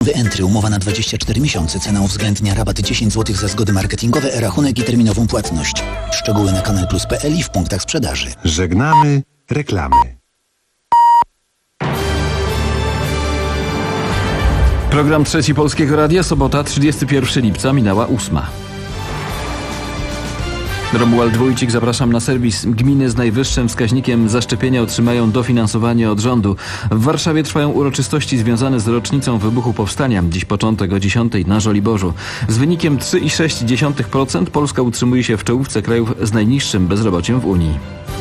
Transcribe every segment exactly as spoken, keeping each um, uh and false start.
Entry, umowa na dwadzieścia cztery miesiące, cena uwzględnia rabat dziesięć złotych za zgody marketingowe, rachunek i terminową płatność. Szczegóły na kanal plus kropka p l i w punktach sprzedaży. Żegnamy reklamy. Program Trzeci Polskiego Radia, sobota, trzydziestego pierwszego lipca, minęła ósma. Romuald Wójcik, zapraszam na serwis. Gminy z najwyższym wskaźnikiem zaszczepienia otrzymają dofinansowanie od rządu. W Warszawie trwają uroczystości związane z rocznicą wybuchu powstania. Dziś początek o dziesiątej na Żoliborzu. Z wynikiem trzy przecinek sześć procent Polska utrzymuje się w czołówce krajów z najniższym bezrobociem w Unii.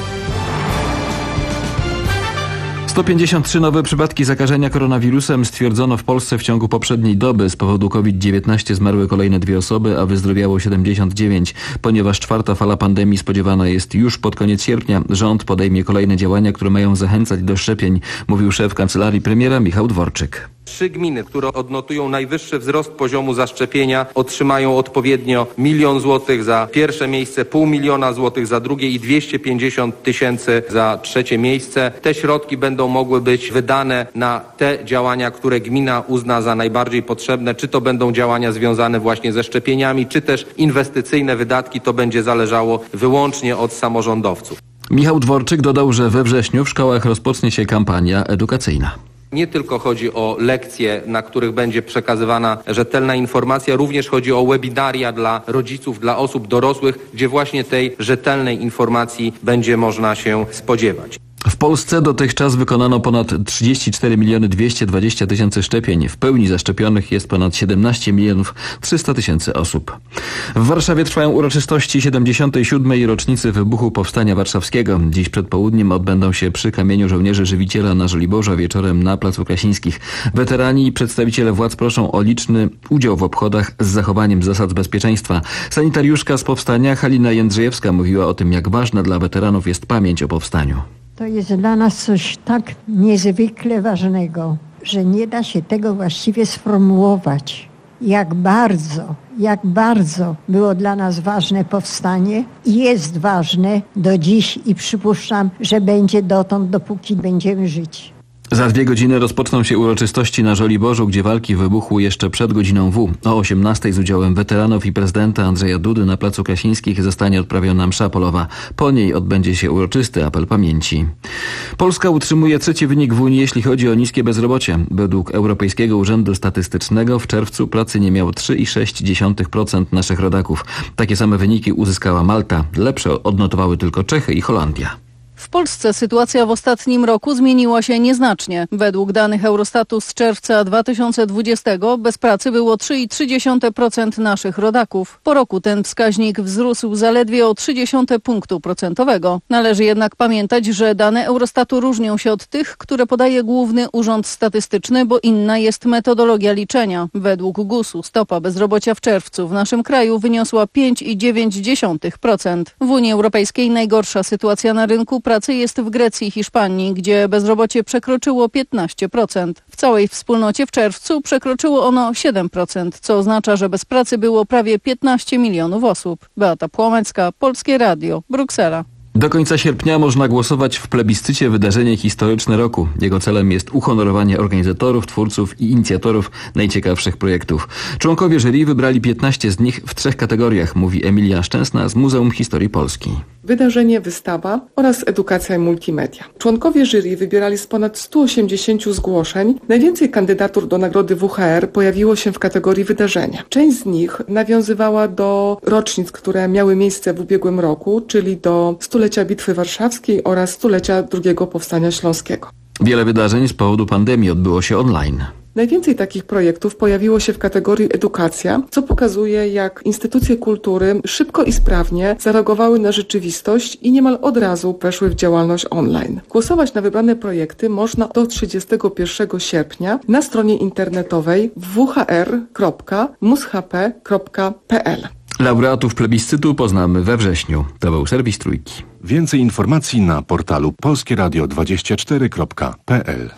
sto pięćdziesiąt trzy nowe przypadki zakażenia koronawirusem stwierdzono w Polsce w ciągu poprzedniej doby. Z powodu COVID dziewiętnaście zmarły kolejne dwie osoby, a wyzdrowiało siedemdziesiąt dziewięć. Ponieważ czwarta fala pandemii spodziewana jest już pod koniec sierpnia, rząd podejmie kolejne działania, które mają zachęcać do szczepień, mówił szef kancelarii premiera Michał Dworczyk. Trzy gminy, które odnotują najwyższy wzrost poziomu zaszczepienia, otrzymają odpowiednio milion złotych za pierwsze miejsce, pół miliona złotych za drugie i dwieście pięćdziesiąt tysięcy za trzecie miejsce. Te środki będą mogły być wydane na te działania, które gmina uzna za najbardziej potrzebne. Czy to będą działania związane właśnie ze szczepieniami, czy też inwestycyjne wydatki. To będzie zależało wyłącznie od samorządowców. Michał Dworczyk dodał, że we wrześniu w szkołach rozpocznie się kampania edukacyjna. Nie tylko chodzi o lekcje, na których będzie przekazywana rzetelna informacja, również chodzi o webinaria dla rodziców, dla osób dorosłych, gdzie właśnie tej rzetelnej informacji będzie można się spodziewać. W Polsce dotychczas wykonano ponad trzydzieści cztery miliony dwieście dwadzieścia tysięcy szczepień. W pełni zaszczepionych jest ponad siedemnaście milionów trzysta tysięcy osób. W Warszawie trwają uroczystości siedemdziesiątej siódmej rocznicy wybuchu Powstania Warszawskiego. Dziś przed południem odbędą się przy Kamieniu Żołnierzy Żywiciela na Żoliborzu, a wieczorem na Placu Krasińskich. Weterani i przedstawiciele władz proszą o liczny udział w obchodach z zachowaniem zasad bezpieczeństwa. Sanitariuszka z Powstania Halina Jędrzejewska mówiła o tym, jak ważna dla weteranów jest pamięć o Powstaniu. To jest dla nas coś tak niezwykle ważnego, że nie da się tego właściwie sformułować. Jak bardzo, jak bardzo było dla nas ważne powstanie i jest ważne do dziś i przypuszczam, że będzie dotąd, dopóki będziemy żyć. Za dwie godziny rozpoczną się uroczystości na Żoliborzu, gdzie walki wybuchły jeszcze przed godziną W. O osiemnastej z udziałem weteranów i prezydenta Andrzeja Dudy na Placu Krasińskich zostanie odprawiona msza polowa. Po niej odbędzie się uroczysty apel pamięci. Polska utrzymuje trzeci wynik w Unii, jeśli chodzi o niskie bezrobocie. Według Europejskiego Urzędu Statystycznego w czerwcu pracy nie miało trzy przecinek sześć procent naszych rodaków. Takie same wyniki uzyskała Malta. Lepsze odnotowały tylko Czechy i Holandia. W Polsce sytuacja w ostatnim roku zmieniła się nieznacznie. Według danych Eurostatu z czerwca dwa tysiące dwudziestego bez pracy było trzy przecinek trzy procent naszych rodaków. Po roku ten wskaźnik wzrósł zaledwie o trzy dziesiąte punktu procentowego. Należy jednak pamiętać, że dane Eurostatu różnią się od tych, które podaje Główny Urząd Statystyczny, bo inna jest metodologia liczenia. Według gusu stopa bezrobocia w czerwcu w naszym kraju wyniosła pięć przecinek dziewięć procent. W Unii Europejskiej najgorsza sytuacja na rynku pracy jest w Grecji i Hiszpanii, gdzie bezrobocie przekroczyło piętnaście procent. W całej wspólnocie w czerwcu przekroczyło ono siedem procent, co oznacza, że bez pracy było prawie piętnaście milionów osób. Beata Płomecka, Polskie Radio, Bruksela. Do końca sierpnia można głosować w plebiscycie Wydarzenie historyczne roku. Jego celem jest uhonorowanie organizatorów, twórców i inicjatorów najciekawszych projektów. Członkowie jury wybrali piętnaście z nich w trzech kategoriach, mówi Emilia Szczęsna z Muzeum Historii Polski. Wydarzenie, wystawa oraz edukacja i multimedia. Członkowie jury wybierali z ponad stu osiemdziesięciu zgłoszeń. Najwięcej kandydatur do nagrody W H R pojawiło się w kategorii wydarzenia. Część z nich nawiązywała do rocznic, które miały miejsce w ubiegłym roku, czyli do stulecia Bitwy Warszawskiej oraz stulecia drugiego Powstania Śląskiego. Wiele wydarzeń z powodu pandemii odbyło się online. Najwięcej takich projektów pojawiło się w kategorii edukacja, co pokazuje, jak instytucje kultury szybko i sprawnie zareagowały na rzeczywistość i niemal od razu weszły w działalność online. Głosować na wybrane projekty można do trzydziestego pierwszego sierpnia na stronie internetowej w h r kropka mus h p kropka p l. Laureatów plebiscytu poznamy we wrześniu. To był serwis Trójki. Więcej informacji na portalu polskie radio dwadzieścia cztery kropka p l.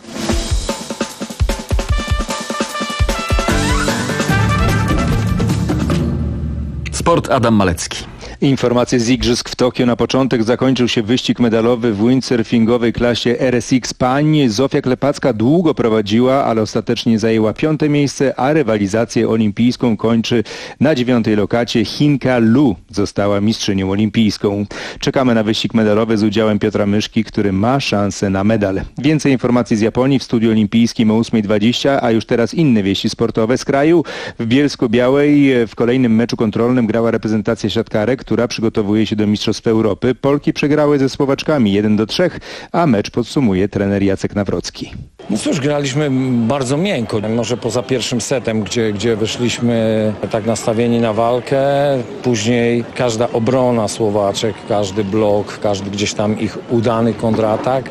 Sport, Adam Malecki. Informacje z Igrzysk w Tokio. Na początek zakończył się wyścig medalowy w windsurfingowej klasie R S X pań. Zofia Klepacka długo prowadziła, ale ostatecznie zajęła piąte miejsce, a rywalizację olimpijską kończy na dziewiątej lokacie. Chinka Lu została mistrzynią olimpijską. Czekamy na wyścig medalowy z udziałem Piotra Myszki, który ma szansę na medal. Więcej informacji z Japonii w studiu olimpijskim o ósma dwadzieścia, a już teraz inne wieści sportowe z kraju. W Bielsku-Białej w kolejnym meczu kontrolnym grała reprezentacja siatkarek, która przygotowuje się do Mistrzostw Europy. Polki przegrały ze Słowaczkami jeden do trzech, a mecz podsumuje trener Jacek Nawrocki. No cóż, graliśmy bardzo miękko. Może poza pierwszym setem, gdzie, gdzie wyszliśmy tak nastawieni na walkę. Później każda obrona Słowaczek, każdy blok, każdy gdzieś tam ich udany kontratak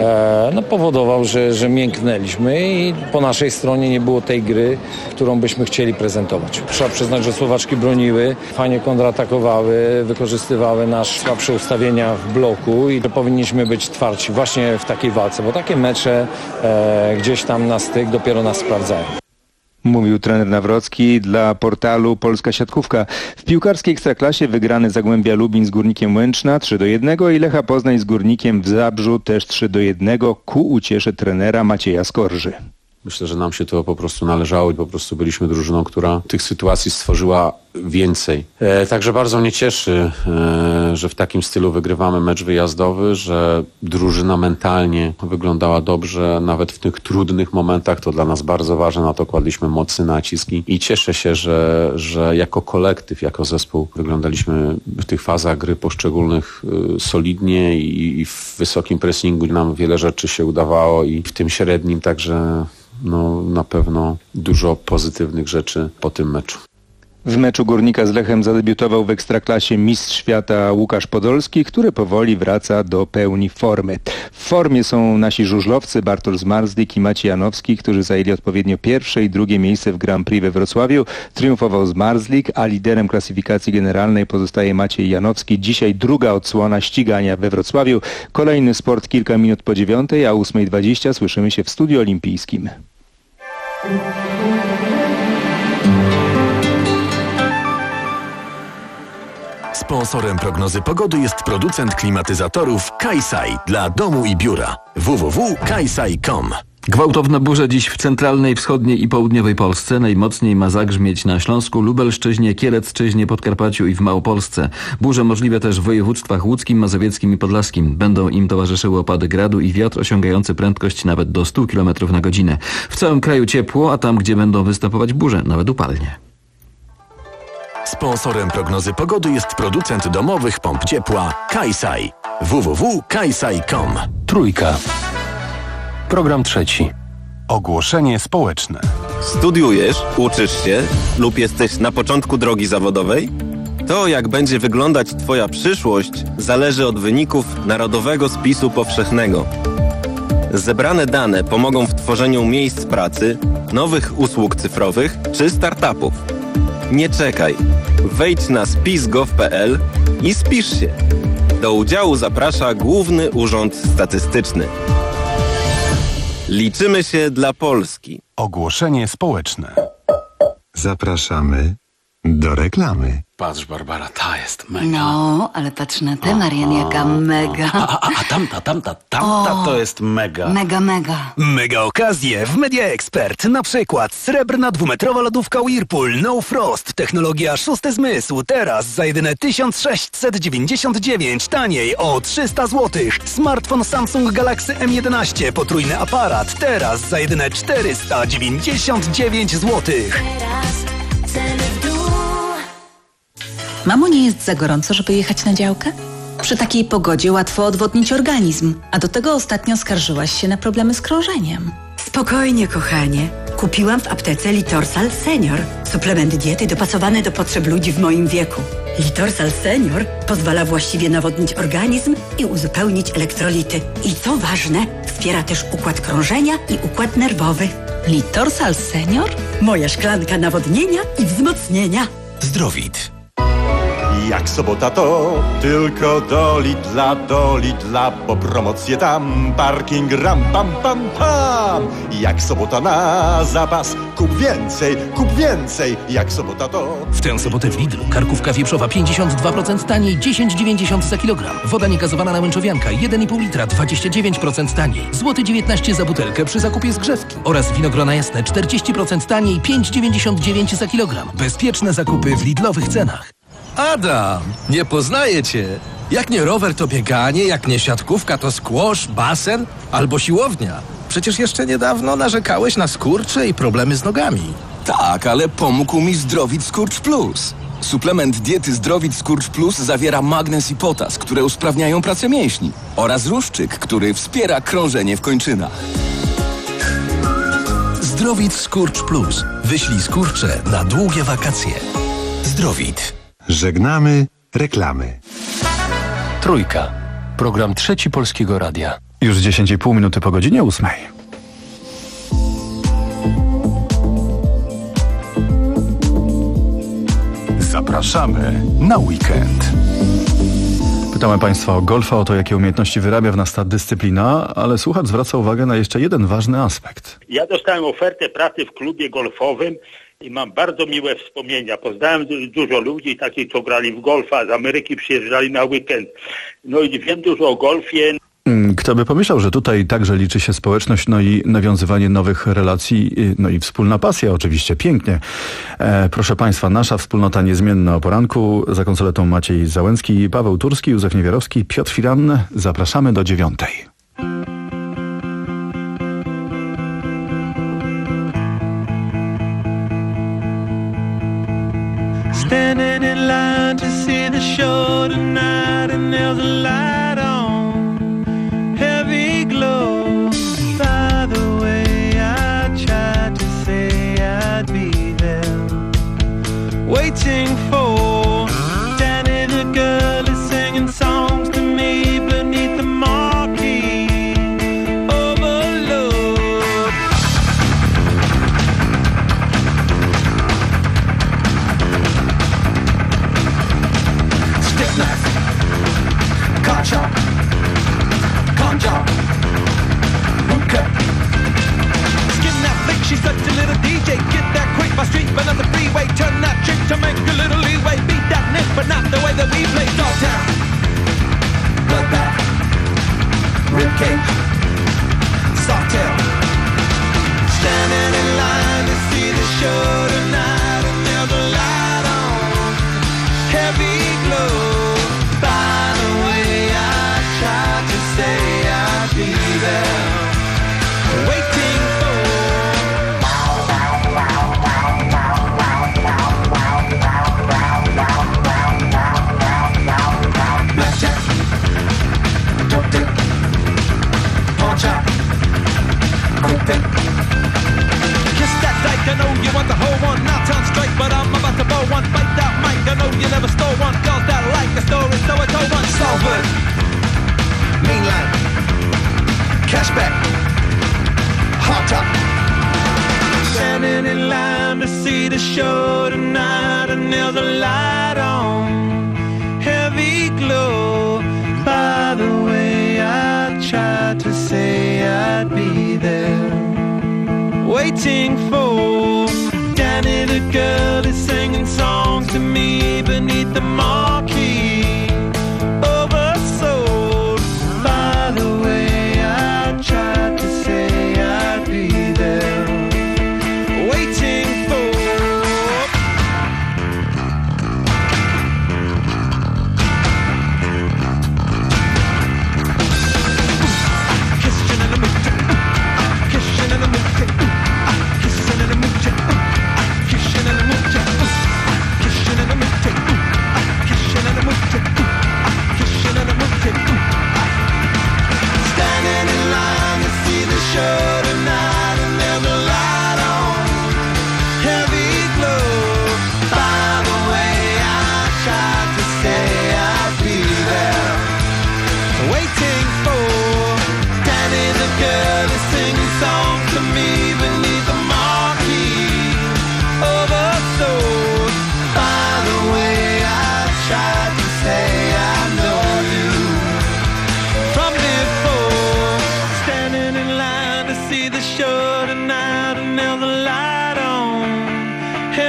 e, no powodował, że, że mięknęliśmy i po naszej stronie nie było tej gry, którą byśmy chcieli prezentować. Trzeba przyznać, że Słowaczki broniły, fajnie kontratakowały, wykorzystywały nasze słabsze ustawienia w bloku i powinniśmy być twardsi właśnie w takiej walce, bo takie mecze e, gdzieś tam na styk dopiero nas sprawdzają. Mówił trener Nawrocki dla portalu Polska Siatkówka. W piłkarskiej Ekstraklasie wygrany Zagłębia Lubin z Górnikiem Łęczna trzy do jednego i Lecha Poznań z Górnikiem w Zabrzu też trzy do jednego ku uciesze trenera Macieja Skorży. Myślę, że nam się to po prostu należało i po prostu byliśmy drużyną, która tych sytuacji stworzyła więcej. E, także bardzo mnie cieszy, e, że w takim stylu wygrywamy mecz wyjazdowy, że drużyna mentalnie wyglądała dobrze, nawet w tych trudnych momentach, to dla nas bardzo ważne, na to kładliśmy mocny nacisk i, i cieszę się, że, że jako kolektyw, jako zespół wyglądaliśmy w tych fazach gry poszczególnych e, solidnie i, i w wysokim pressingu nam wiele rzeczy się udawało i w tym średnim także no, na pewno dużo pozytywnych rzeczy po tym meczu. W meczu Górnika z Lechem zadebiutował w Ekstraklasie mistrz świata Łukasz Podolski, który powoli wraca do pełni formy. W formie są nasi żużlowcy Bartosz Zmarzlik i Maciej Janowski, którzy zajęli odpowiednio pierwsze i drugie miejsce w Grand Prix we Wrocławiu. Triumfował Zmarzlik, a liderem klasyfikacji generalnej pozostaje Maciej Janowski. Dzisiaj druga odsłona ścigania we Wrocławiu. Kolejny sport kilka minut po dziewiątej, a o ósma dwadzieścia słyszymy się w studiu olimpijskim. Sponsorem prognozy pogody jest producent klimatyzatorów Kaisai dla domu i biura. w w w kropka kaisai kropka com. Gwałtowne burze dziś w centralnej, wschodniej i południowej Polsce. Najmocniej ma zagrzmieć na Śląsku, Lubelszczyźnie, Kielecczyźnie, Podkarpaciu i w Małopolsce. Burze możliwe też w województwach łódzkim, mazowieckim i podlaskim. Będą im towarzyszyły opady gradu i wiatr osiągający prędkość nawet do stu kilometrów na godzinę. W całym kraju ciepło, a tam, gdzie będą występować burze, nawet upadnie. Sponsorem prognozy pogody jest producent domowych pomp ciepła Kaisai. w w w kropka kaisai kropka com. Trójka. Program trzeci. Ogłoszenie społeczne. Studiujesz, uczysz się lub jesteś na początku drogi zawodowej? To, jak będzie wyglądać Twoja przyszłość, zależy od wyników Narodowego Spisu Powszechnego. Zebrane dane pomogą w tworzeniu miejsc pracy, nowych usług cyfrowych czy startupów. Nie czekaj. Wejdź na spis kropka gov kropka p l i spisz się. Do udziału zaprasza Główny Urząd Statystyczny. Liczymy się dla Polski. Ogłoszenie społeczne. Zapraszamy do reklamy. Patrz, Barbara, ta jest mega. No, ale patrz na tę, Marian, jaka mega. A, a, a tamta, tamta, tamta O, to jest mega. Mega, mega. Mega okazje w Media Expert. Na przykład srebrna dwumetrowa lodówka Whirlpool No Frost. Technologia szósty zmysł. Teraz za jedyne tysiąc sześćset dziewięćdziesiąt dziewięć. Taniej o trzysta złotych. Smartfon Samsung Galaxy M jedenaście. Potrójny aparat. Teraz za jedyne czterysta dziewięćdziesiąt dziewięć złotych. Mamo, nie jest za gorąco, żeby jechać na działkę? Przy takiej pogodzie łatwo odwodnić organizm, a do tego ostatnio skarżyłaś się na problemy z krążeniem. Spokojnie, kochanie. Kupiłam w aptece Litorsal Senior. Suplement diety dopasowany do potrzeb ludzi w moim wieku. Litorsal Senior pozwala właściwie nawodnić organizm i uzupełnić elektrolity. I co ważne, wspiera też układ krążenia i układ nerwowy. Litorsal Senior? Moja szklanka nawodnienia i wzmocnienia. Zdrowit. Jak sobota to tylko do Lidla, do Lidla, po promocję tam, parking ram, pam, pam, pam. Jak sobota na zapas, kup więcej, kup więcej, jak sobota to... W tę sobotę w Lidlu karkówka wieprzowa pięćdziesiąt dwa procent taniej, dziesięć dziewięćdziesiąt za kilogram. Woda niegazowana na Męczowianka jeden i pół litra, dwadzieścia dziewięć procent taniej. Złoty dziewiętnaście za butelkę przy zakupie zgrzewki. Oraz winogrona jasne czterdzieści procent taniej, pięć dziewięćdziesiąt dziewięć za kilogram. Bezpieczne zakupy w Lidlowych cenach. Adam, nie poznaję cię. Jak nie rower, to bieganie, jak nie siatkówka, to squash, basen albo siłownia. Przecież jeszcze niedawno narzekałeś na skurcze i problemy z nogami. Tak, ale pomógł mi Zdrowit Skurcz Plus. Suplement diety Zdrowit Skurcz Plus zawiera magnez i potas, które usprawniają pracę mięśni, oraz ruszczyk, który wspiera krążenie w kończynach. Zdrowit Skurcz Plus. Wyślij skurcze na długie wakacje. Zdrowit. Żegnamy reklamy. Trójka. Program Trzeci Polskiego Radia. Już dziesięć i pół minuty po godzinie ósmej. Zapraszamy na weekend. Pytałem Państwa o golfa, o to, jakie umiejętności wyrabia w nas ta dyscyplina, ale słuchacz zwraca uwagę na jeszcze jeden ważny aspekt. Ja dostałem ofertę pracy w klubie golfowym i mam bardzo miłe wspomnienia. Poznałem dużo ludzi takich, co grali w golfa, z Ameryki przyjeżdżali na weekend. No i wiem dużo o golfie. Kto by pomyślał, że tutaj także liczy się społeczność, no i nawiązywanie nowych relacji, no i wspólna pasja oczywiście, pięknie. E, proszę Państwa, nasza wspólnota niezmienna o poranku, za konsoletą Maciej Załęcki, Paweł Turski, Józef Niewiarowski, Piotr Firan. Zapraszamy do dziewiątej. Standing in line to see the show tonight and there's a light on, heavy glow. By the way, I tried to say I'd be there, waiting for Danny the girl is singing songs to me beneath the marquee. Overload. Stiff knife, car chop, con job, boot cut. Skin that flick, she's such a little D J. Get that quick by street, but on the freeway. Turn that chick to make a little leeway. Beat that nick, but not the way that we play. Dogtown, bloodbath, ribcage, sawtail. Standing in line to see the show tonight, and there's a light on, heavy glow. By the way, I tried to say I'd be there, waiting for. Blackjack, dope dick, pawn shop, quick pick. Kiss that dyke, I know you want the whole one. Now turn straight, but I'm about to blow one. Fight that mic, I know you never stole one. Girls that like the story, so I told one. Slowwood, mainline, cashback, hot top. Standing in line to see the show tonight, and there's a light on, heavy glow. By the way, I tried to say I'd be there, waiting for Danny the girl is singing songs to me beneath the marquee. Oversold. By the way, I tried to say I'd be there, waiting for. Kissing in the mood, kissing in the mood, kissing in the mood, kissing in the mood, kissing in the mood.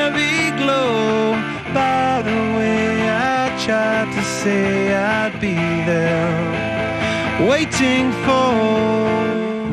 heavy glow. By the way, I tried to say I'd be there, waiting for.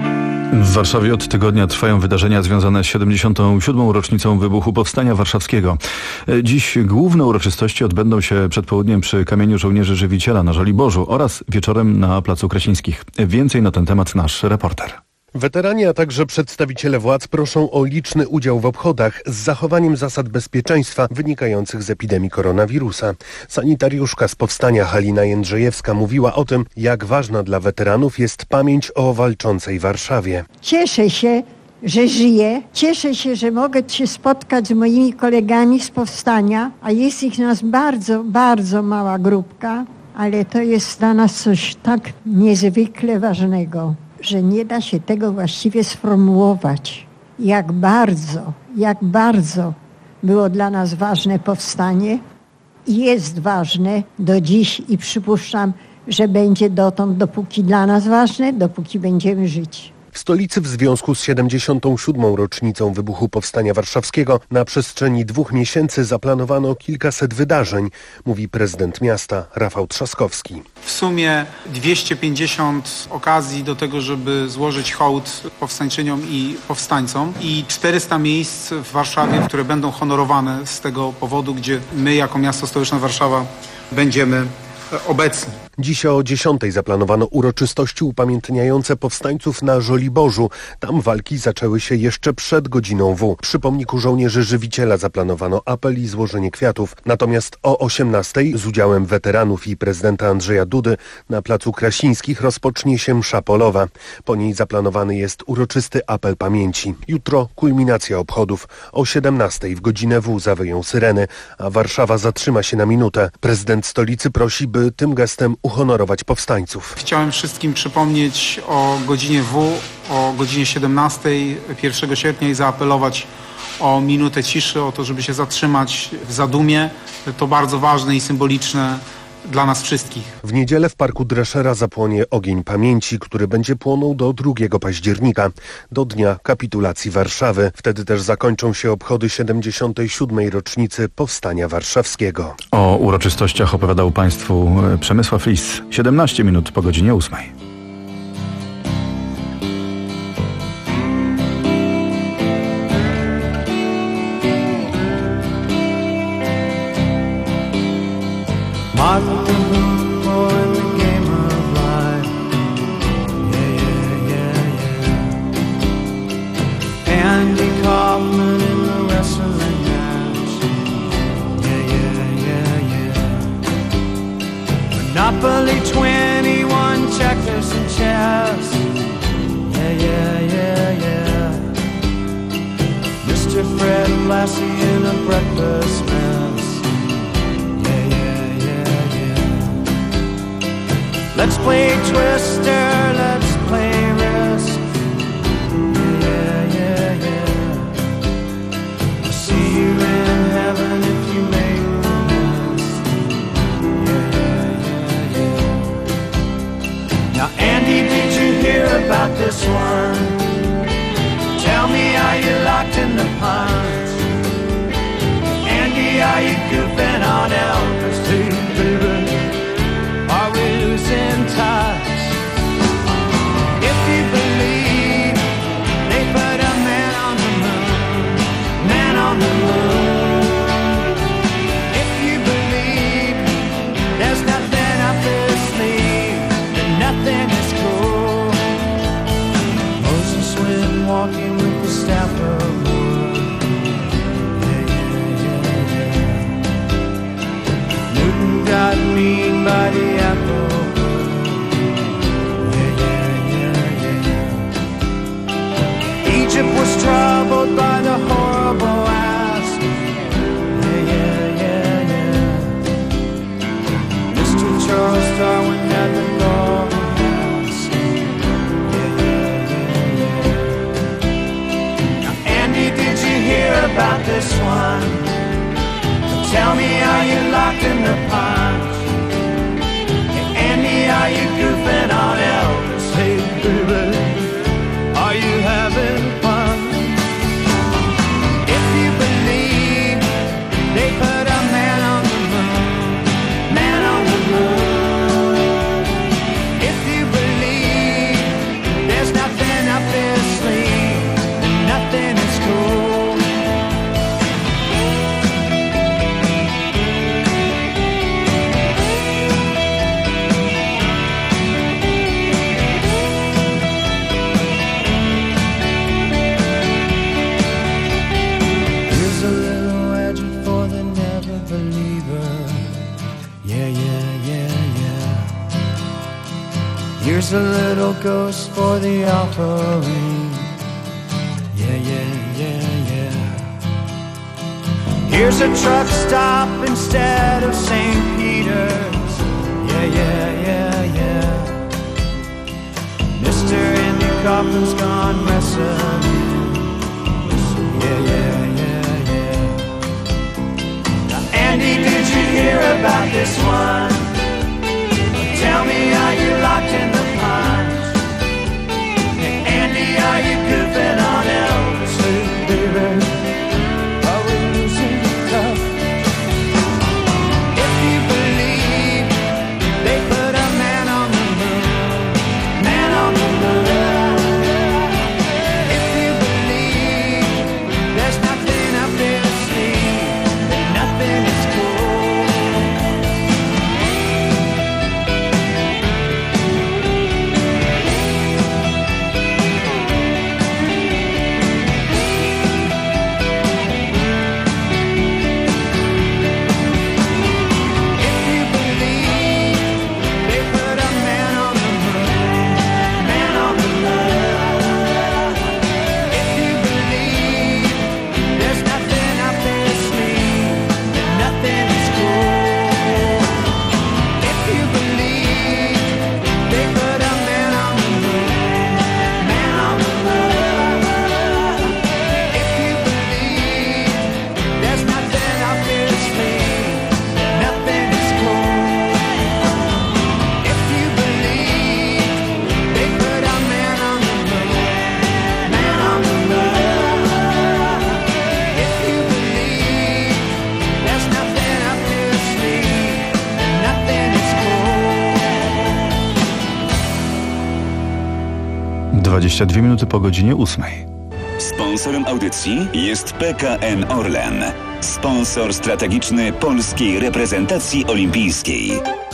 W Warszawie od tygodnia trwają wydarzenia związane z siedemdziesiątą siódmą rocznicą wybuchu Powstania Warszawskiego. Dziś główne uroczystości odbędą się przed południem przy Kamieniu Żołnierzy Żywiciela na Żoliborzu oraz wieczorem na Placu Krasińskich. Więcej na ten temat nasz reporter. Weterani, a także przedstawiciele władz proszą o liczny udział w obchodach z zachowaniem zasad bezpieczeństwa wynikających z epidemii koronawirusa. Sanitariuszka z Powstania Halina Jędrzejewska mówiła o tym, jak ważna dla weteranów jest pamięć o walczącej Warszawie. Cieszę się, że żyję. Cieszę się, że mogę się spotkać z moimi kolegami z Powstania, a jest ich nas bardzo, bardzo mała grupka, ale to jest dla nas coś tak niezwykle ważnego, że nie da się tego właściwie sformułować. Jak bardzo, jak bardzo było dla nas ważne powstanie i jest ważne do dziś i przypuszczam, że będzie dotąd, dopóki dla nas ważne, dopóki będziemy żyć. W stolicy w związku z siedemdziesiątą siódmą rocznicą wybuchu Powstania Warszawskiego na przestrzeni dwóch miesięcy zaplanowano kilkaset wydarzeń, mówi prezydent miasta Rafał Trzaskowski. W sumie dwieście pięćdziesiąt okazji do tego, żeby złożyć hołd powstańczyniom i powstańcom i czterysta miejsc w Warszawie, które będą honorowane z tego powodu, gdzie my jako miasto stołeczne Warszawa będziemy obecni. Dziś o dziesiątej zaplanowano uroczystości upamiętniające powstańców na Żoliborzu. Tam walki zaczęły się jeszcze przed godziną W. Przy pomniku żołnierzy Żywiciela zaplanowano apel i złożenie kwiatów. Natomiast o osiemnastej z udziałem weteranów i prezydenta Andrzeja Dudy na Placu Krasińskich rozpocznie się msza polowa. Po niej zaplanowany jest uroczysty apel pamięci. Jutro kulminacja obchodów. O siedemnastej w godzinę W zawyją syreny, a Warszawa zatrzyma się na minutę. Prezydent stolicy prosi, by tym gestem uhonorować powstańców. Chciałem wszystkim przypomnieć o godzinie W, o godzinie siedemnastej pierwszego sierpnia i zaapelować o minutę ciszy, o to, żeby się zatrzymać w zadumie. To bardzo ważne i symboliczne dla nas wszystkich. W niedzielę w Parku Dreszera zapłonie ogień pamięci, który będzie płonął do drugiego października, do dnia kapitulacji Warszawy. Wtedy też zakończą się obchody siedemdziesiątej siódmej rocznicy Powstania Warszawskiego. O uroczystościach opowiadał Państwu Przemysław Lis. siedemnaście minut po godzinie ósmej. Martha Moore in the game of life. Yeah, yeah, yeah, yeah. Andy Kaufman in the wrestling match. Yeah, yeah, yeah, yeah. Monopoly twenty-one, checkers and chess. Yeah, yeah, yeah, yeah. Mister Fred Lassie in a breakfast mess. Let's play Twister, let's play Risk. Yeah, yeah, yeah. I'll see you in heaven if you make the list. Yeah, yeah, yeah. Now, Andy, did you hear about this one? Tell me, are you locked in the punch? Andy, are you goofing on Elvis too, baby? Are we losing touch? If you believe they put a man on the moon, man on the moon. If you believe there's nothing up their sleeve, then nothing is cool. Moses went walking with the staff of wood. Yeah, yeah, yeah, yeah. Newton got mean by the apple. Yeah, yeah, yeah, yeah. Egypt was troubled by the horrible ass. Yeah, yeah, yeah, yeah. Mister Charles Darwin had the golden mask. Yeah, yeah, yeah, yeah. Now, Andy, did you hear about this one? Tell me, are you locked in the punch? Here's a little ghost for the offering. Yeah, yeah, yeah, yeah. Here's a truck stop instead of Saint Peter's. Yeah, yeah, yeah, yeah. Mister Andy Kaufman's gone wrestling. Yeah, yeah, yeah, yeah. Now, Andy, did you hear about this one? Tell me, are you locked in the pines? Hey, Andy, are you goofing on Elvis? Hey, baby, are we losing tough? If you believe they put a man on the moon, man on the moon. If you believe there's nothing up their sleeve, that nothing is cool. dwadzieścia dwie minuty po godzinie ósmej. Sponsorem audycji jest P K N Orlen, sponsor strategiczny polskiej reprezentacji olimpijskiej.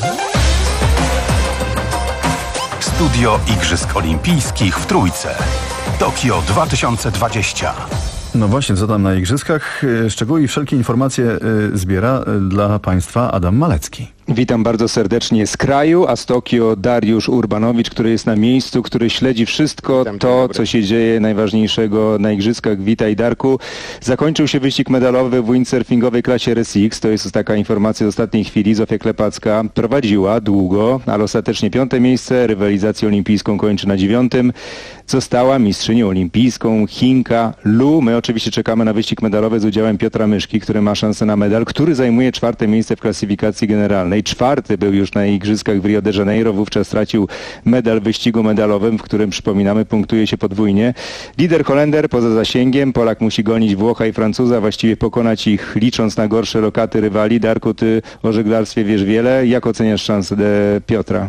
Studio Igrzysk Olimpijskich w Trójce. Tokio dwa tysiące dwadzieścia. No właśnie, co tam na Igrzyskach? Szczegóły i wszelkie informacje zbiera dla Państwa Adam Malecki. Witam bardzo serdecznie z kraju, a z Tokio Dariusz Urbanowicz, który jest na miejscu, który śledzi wszystko to, co się dzieje najważniejszego na Igrzyskach. Witaj, Darku. Zakończył się wyścig medalowy w windsurfingowej klasie R S X. To jest taka informacja z ostatniej chwili. Zofia Klepacka prowadziła długo, ale ostatecznie piąte miejsce. Rywalizację olimpijską kończy na dziewiątym. Została mistrzynią olimpijską Chinka Lu. My oczywiście czekamy na wyścig medalowy z udziałem Piotra Myszki, który ma szansę na medal, który zajmuje czwarte miejsce w klasyfikacji generalnej. Czwarty był już na Igrzyskach w Rio de Janeiro, wówczas stracił medal w wyścigu medalowym, w którym, przypominamy, punktuje się podwójnie. Lider Holender poza zasięgiem, Polak musi gonić Włocha i Francuza, właściwie pokonać ich, licząc na gorsze lokaty rywali. Darku, ty o żeglarstwie wiesz wiele. Jak oceniasz szansę Piotra?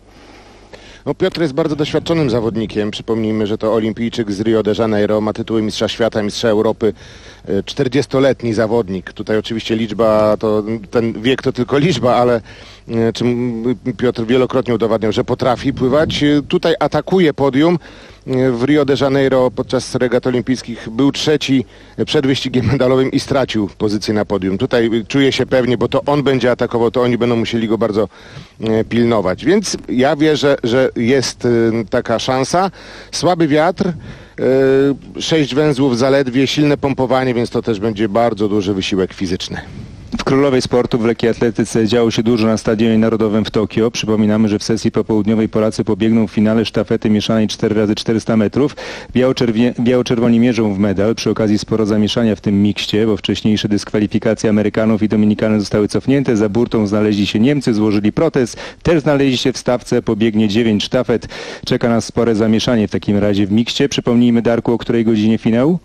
No, Piotr jest bardzo doświadczonym zawodnikiem. Przypomnijmy, że to olimpijczyk z Rio de Janeiro, ma tytuły mistrza świata, mistrza Europy, czterdziestoletni zawodnik. Tutaj oczywiście liczba, to ten wiek to tylko liczba, ale czym Piotr wielokrotnie udowadniał, że potrafi pływać. Tutaj atakuje podium. W Rio de Janeiro podczas regat olimpijskich był trzeci przed wyścigiem medalowym i stracił pozycję na podium. Tutaj czuje się pewnie, bo to on będzie atakował, to oni będą musieli go bardzo pilnować. Więc ja wierzę, że jest taka szansa. Słaby wiatr, sześć węzłów zaledwie, silne pompowanie, więc to też będzie bardzo duży wysiłek fizyczny. W Królowej Sportu w lekkiej atletyce działo się dużo na Stadionie Narodowym w Tokio. Przypominamy, że w sesji popołudniowej Polacy pobiegną w finale sztafety mieszanej cztery razy czterysta metrów. Biało-czerwoni mierzą w medal. Przy okazji sporo zamieszania w tym mikście, bo wcześniejsze dyskwalifikacje Amerykanów i Dominikanek zostały cofnięte. Za burtą znaleźli się Niemcy, złożyli protest. Też znaleźli się w stawce, pobiegnie dziewięć sztafet. Czeka nas spore zamieszanie w takim razie w mikście. Przypomnijmy, Darku, o której godzinie finał?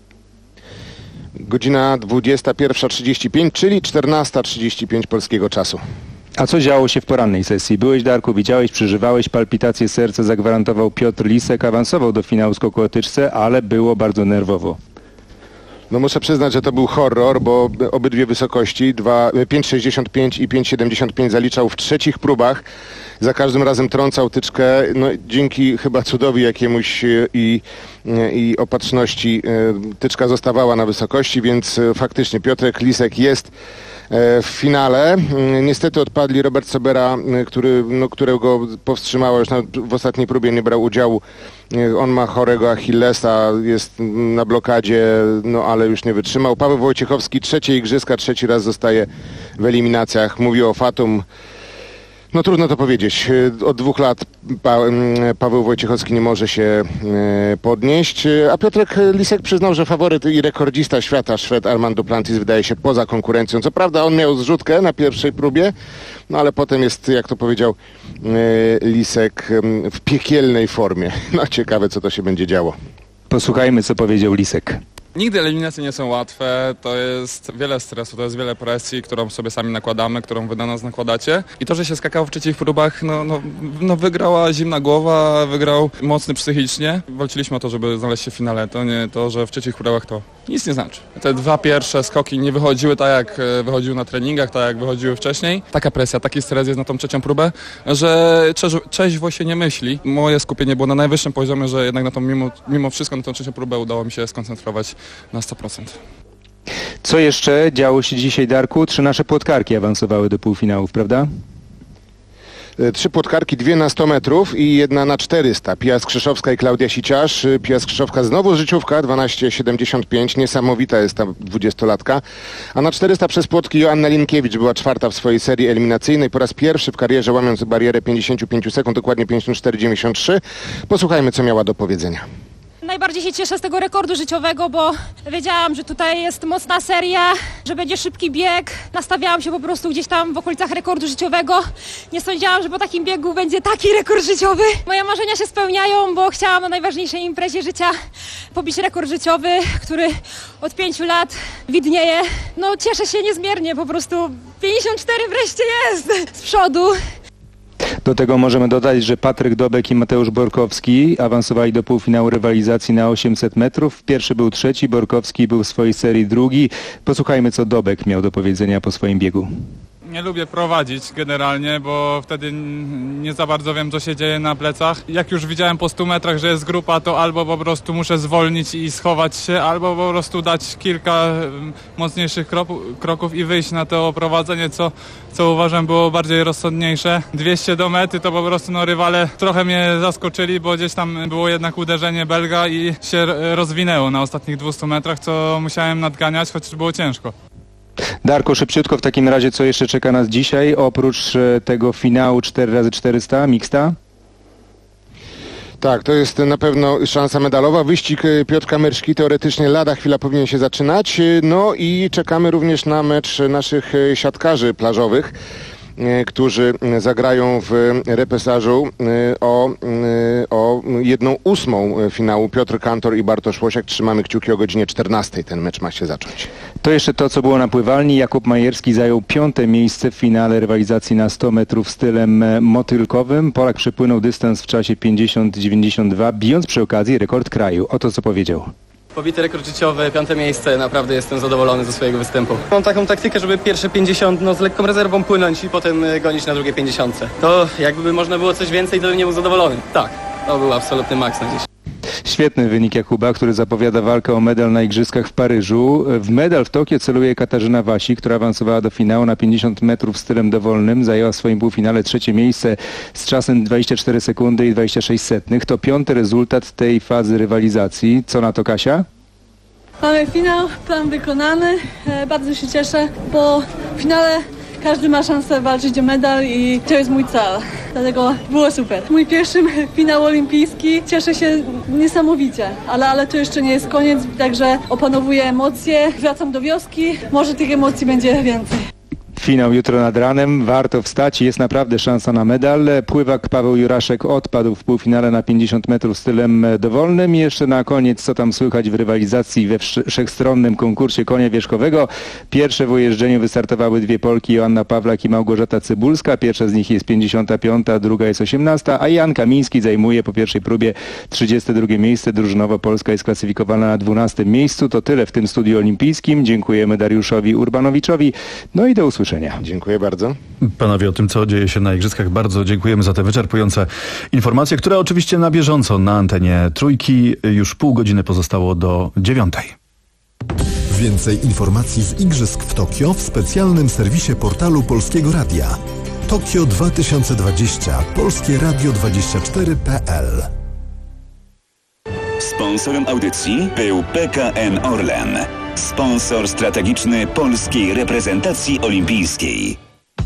Godzina dwudziesta pierwsza trzydzieści pięć, czyli czternasta trzydzieści pięć polskiego czasu. A co działo się w porannej sesji? Byłeś, Darku, widziałeś, przeżywałeś, palpitacje serca zagwarantował Piotr Lisek, awansował do finału skoku o tyczce, ale było bardzo nerwowo. No muszę przyznać, że to był horror, bo obydwie wysokości, pięć sześćdziesiąt pięć i pięć siedemdziesiąt pięć zaliczał w trzecich próbach. Za każdym razem trącał tyczkę, no dzięki chyba cudowi jakiemuś i, i opatrzności tyczka zostawała na wysokości, więc faktycznie Piotrek Lisek jest w finale. Niestety odpadli Robert Sobera, który, no, którego powstrzymała już na, w ostatniej próbie, nie brał udziału. On ma chorego Achillesa, jest na blokadzie, no ale już nie wytrzymał. Paweł Wojciechowski, trzecie igrzyska, trzeci raz zostaje w eliminacjach. Mówił o Fatum. No trudno to powiedzieć. Od dwóch lat pa Paweł Wojciechowski nie może się podnieść, a Piotrek Lisek przyznał, że faworyt i rekordzista świata Szwed Armand Duplantis wydaje się poza konkurencją. Co prawda on miał zrzutkę na pierwszej próbie, no ale potem jest, jak to powiedział Lisek, w piekielnej formie. No ciekawe, co to się będzie działo. Posłuchajmy, co powiedział Lisek. Nigdy eliminacje nie są łatwe, to jest wiele stresu, to jest wiele presji, którą sobie sami nakładamy, którą wy na nas nakładacie. I to, że się skakało w trzecich próbach, no, no, no wygrała zimna głowa, wygrał mocny psychicznie. Walczyliśmy o to, żeby znaleźć się w finale, to nie to, że w trzecich próbach to nic nie znaczy. Te dwa pierwsze skoki nie wychodziły tak, jak wychodziły na treningach, tak jak wychodziły wcześniej. Taka presja, taki stres jest na tą trzecią próbę, że trzeźwo się nie myśli. Moje skupienie było na najwyższym poziomie, że jednak na tą, mimo, mimo wszystko na tą trzecią próbę udało mi się skoncentrować na sto procent. Co jeszcze działo się dzisiaj, Darku? Trzy nasze płotkarki awansowały do półfinałów, prawda? Trzy płotkarki, dwie na sto metrów i jedna na czterysta. Pia Skrzyszowska i Klaudia Siciarz. Pia Skrzyszowska znowu życiówka, dwanaście siedemdziesiąt pięć. Niesamowita jest ta dwudziestolatka. A na czterysta przez płotki Joanna Linkiewicz była czwarta w swojej serii eliminacyjnej. Po raz pierwszy w karierze łamiąc barierę pięćdziesiąt pięć sekund, dokładnie pięćdziesiąt cztery dziewięćdziesiąt trzy. Posłuchajmy, co miała do powiedzenia. Najbardziej się cieszę z tego rekordu życiowego, bo wiedziałam, że tutaj jest mocna seria, że będzie szybki bieg. Nastawiałam się po prostu gdzieś tam w okolicach rekordu życiowego. Nie sądziłam, że po takim biegu będzie taki rekord życiowy. Moje marzenia się spełniają, bo chciałam na najważniejszej imprezie życia pobić rekord życiowy, który od pięciu lat widnieje. No cieszę się niezmiernie, po prostu pięćdziesiąt cztery wreszcie jest z przodu. Do tego możemy dodać, że Patryk Dobek i Mateusz Borkowski awansowali do półfinału rywalizacji na osiemset metrów. Pierwszy był trzeci, Borkowski był w swojej serii drugi. Posłuchajmy, co Dobek miał do powiedzenia po swoim biegu. Nie lubię prowadzić generalnie, bo wtedy nie za bardzo wiem, co się dzieje na plecach. Jak już widziałem po stu metrach, że jest grupa, to albo po prostu muszę zwolnić i schować się, albo po prostu dać kilka mocniejszych kroków i wyjść na to prowadzenie, co, co uważam było bardziej rozsądniejsze. dwieście do mety to po prostu no, rywale trochę mnie zaskoczyli, bo gdzieś tam było jednak uderzenie Belga i się rozwinęło na ostatnich dwustu metrach, co musiałem nadganiać, chociaż było ciężko. Darku, szybciutko w takim razie, co jeszcze czeka nas dzisiaj, oprócz tego finału cztery razy czterysta mixta? Tak, to jest na pewno szansa medalowa. Wyścig Piotrka Myrszki teoretycznie lada chwila powinien się zaczynać. No i czekamy również na mecz naszych siatkarzy plażowych, którzy zagrają w repesażu o, o jedną ósmą finału. Piotr Kantor i Bartosz Łosiak. Trzymamy kciuki, o godzinie czternastej ten mecz ma się zacząć. To jeszcze to, co było na pływalni. Jakub Majerski zajął piąte miejsce w finale rywalizacji na sto metrów stylem motylkowym. Polak przepłynął dystans w czasie pięćdziesiąt dziewięćdziesiąt dwa, bijąc przy okazji rekord kraju. Oto co powiedział. Pobity rekord życiowy, piąte miejsce, naprawdę jestem zadowolony ze swojego występu. Mam taką taktykę, żeby pierwsze pięćdziesiąt no, z lekką rezerwą płynąć i potem gonić na drugie pięćdziesiąt. To jakby można było coś więcej, to bym nie był zadowolony. Tak, to był absolutny maks na dziś. Świetny wynik Jakuba, który zapowiada walkę o medal na Igrzyskach w Paryżu. W medal w Tokio celuje Katarzyna Wasi, która awansowała do finału na pięćdziesiąt metrów stylem dowolnym. Zajęła w swoim półfinale trzecie miejsce z czasem dwadzieścia cztery sekundy i dwadzieścia sześć setnych. To piąty rezultat tej fazy rywalizacji. Co na to, Kasia? Mamy finał, plan wykonany. E, bardzo się cieszę, bo w finale każdy ma szansę walczyć o medal i to jest mój cel. Dlatego było super. Mój pierwszy finał olimpijski. Cieszę się niesamowicie, ale, ale to jeszcze nie jest koniec, także opanowuję emocje. Wracam do wioski, może tych emocji będzie więcej. Finał jutro nad ranem, warto wstać, jest naprawdę szansa na medal. Pływak Paweł Juraszek odpadł w półfinale na pięćdziesiąt metrów stylem dowolnym. I jeszcze na koniec, co tam słychać w rywalizacji we wszechstronnym konkursie konia wierzchowego. Pierwsze w ujeżdżeniu wystartowały dwie Polki, Joanna Pawlak i Małgorzata Cybulska. Pierwsza z nich jest pięćdziesiąta piąta, druga jest osiemnasta, a Jan Kamiński zajmuje po pierwszej próbie trzydzieste drugie miejsce. Drużynowo Polska jest klasyfikowana na dwunastym miejscu. To tyle w tym studiu olimpijskim. Dziękujemy Dariuszowi Urbanowiczowi. No i do usłyszenia. Dziękuję bardzo. Panowie, o tym, co dzieje się na Igrzyskach, bardzo dziękujemy za te wyczerpujące informacje, które oczywiście na bieżąco na antenie Trójki. Już pół godziny pozostało do dziewiątej. Więcej informacji z Igrzysk w Tokio w specjalnym serwisie portalu Polskiego Radia. Tokio dwa tysiące dwadzieścia. Polskie Radio dwadzieścia cztery kropka p l. Sponsorem audycji był P K N Orlen. Sponsor strategiczny polskiej reprezentacji olimpijskiej.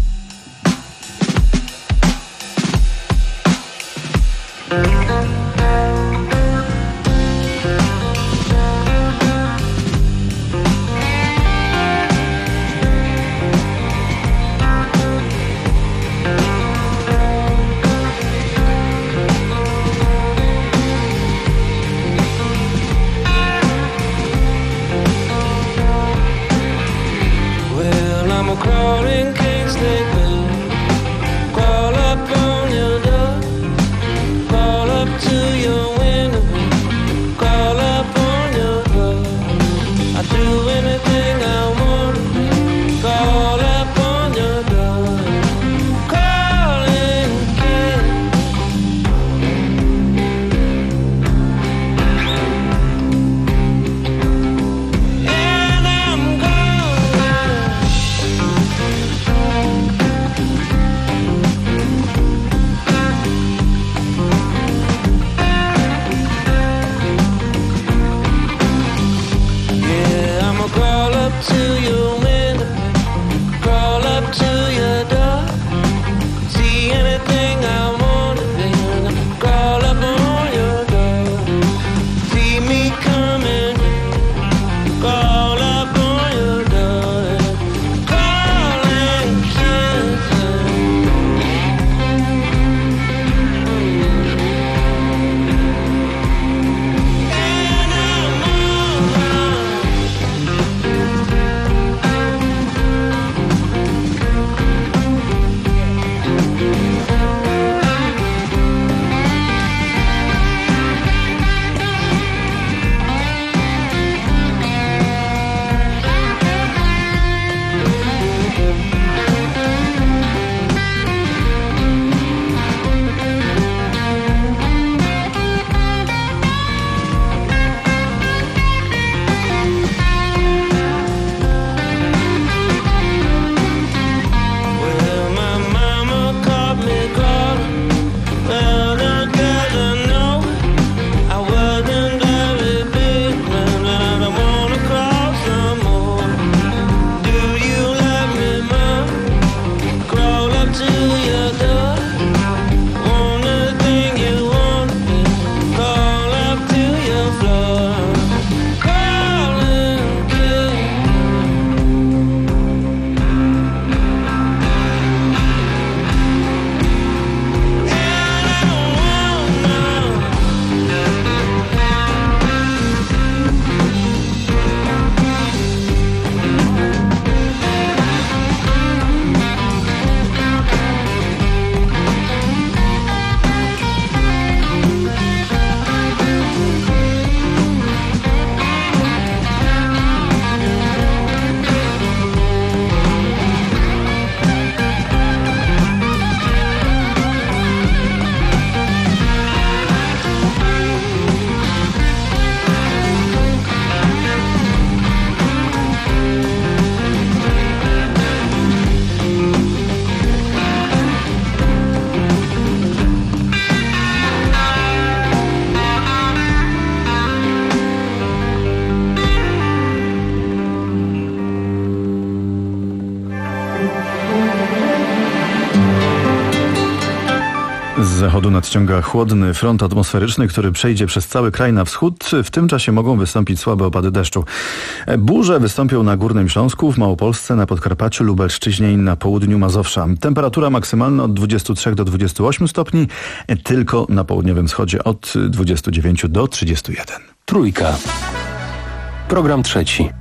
Z zachodu nadciąga chłodny front atmosferyczny, który przejdzie przez cały kraj na wschód. W tym czasie mogą wystąpić słabe opady deszczu. Burze wystąpią na Górnym Śląsku, w Małopolsce, na Podkarpaciu, Lubelszczyźnie i na południu Mazowsza. Temperatura maksymalna od dwudziestu trzech do dwudziestu ośmiu stopni, tylko na południowym wschodzie od dwudziestu dziewięciu do trzydziestu jeden. Trójka. Program trzeci.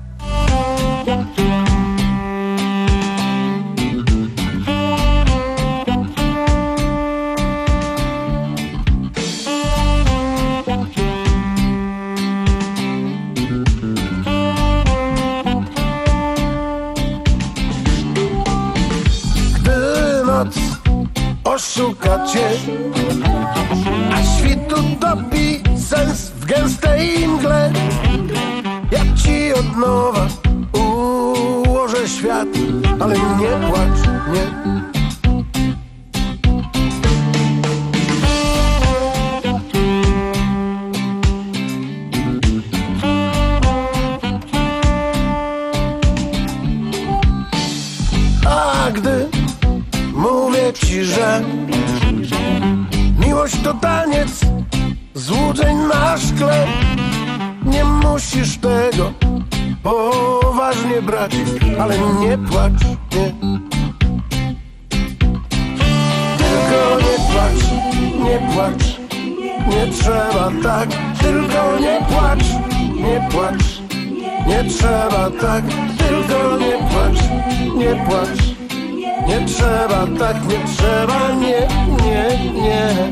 Oszuka cię, a świtu topi sens w gęstej mgle. Ja ci od nowa świat, ale nie płacz, nie. A gdy mówię ci, że miłość to taniec złudzeń na szkle, nie musisz tego poważnie brać, ale nie płacz, nie. Tylko nie płacz, nie płacz, nie trzeba tak. Tylko nie płacz, nie płacz, nie trzeba tak. Tylko nie płacz, nie płacz, nie trzeba tak, nie trzeba, nie, nie, nie.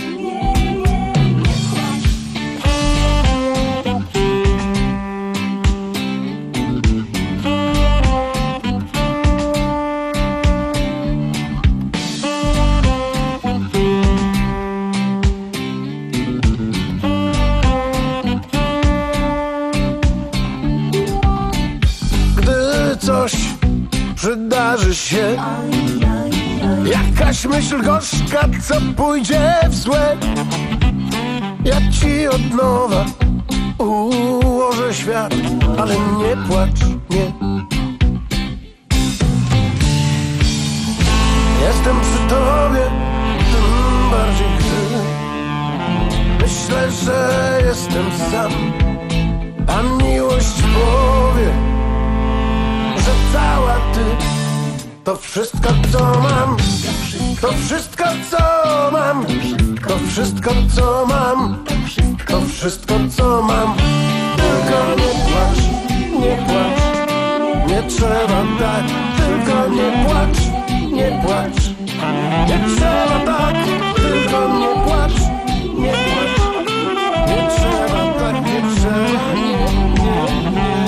Coś przydarzy się, jakaś myśl gorzka, co pójdzie w złe, ja ci od nowa ułożę świat, ale nie płacz, nie. Jestem przy tobie, tym bardziej gdy myślę, że jestem sam, a miłość powie, że cała ty to wszystko, co mam. To wszystko, co mam. To wszystko, co mam. To wszystko, co mam. Tylko nie płacz, nie płacz, nie trzeba tak. Tylko nie płacz, nie płacz, nie trzeba tak. Tylko nie płacz, nie płacz, nie trzeba tak, nie trzeba, nie, nie, nie.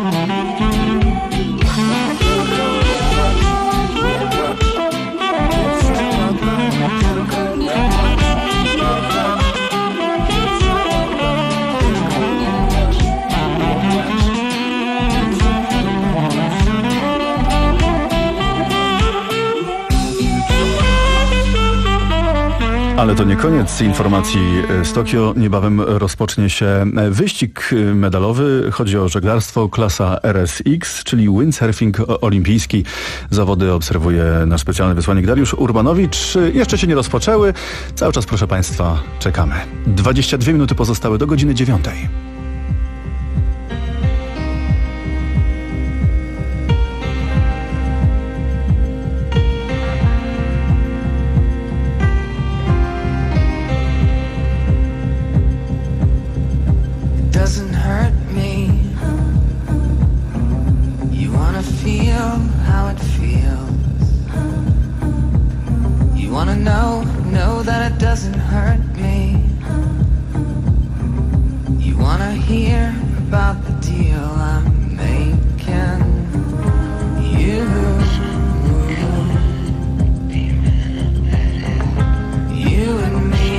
Ale to nie koniec informacji z Tokio. Niebawem rozpocznie się wyścig medalowy. Chodzi o żeglarstwo klasa R S X, czyli windsurfing olimpijski. Zawody obserwuje nasz specjalny wysłannik Dariusz Urbanowicz. Jeszcze się nie rozpoczęły. Cały czas, proszę Państwa, czekamy. dwadzieścia dwie minuty pozostały do godziny dziewiątej. Doesn't hurt me. You wanna feel how it feels. You wanna know, know that it doesn't hurt me. You wanna hear about the deal I'm making. You, you and me.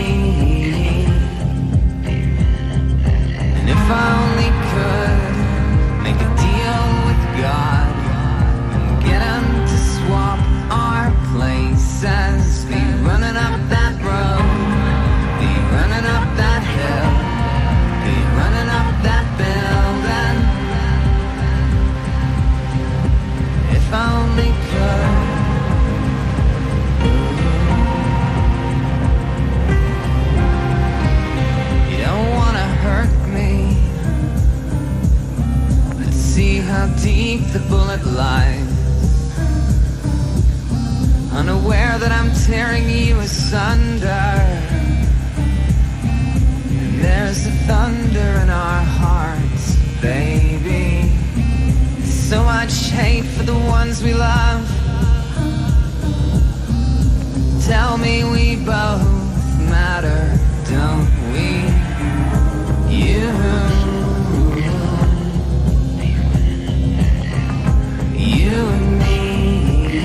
If I only could make a deal with God and get him to swap our places, be running up that road, be running up that hill, be running up that building. If I only could. You don't wanna hurt me. Let's see how deep the bullet lies. Unaware that I'm tearing you asunder. And there's the thunder in our hearts, baby. So much hate for the ones we love. Tell me we both matter, don't we? You, you and me,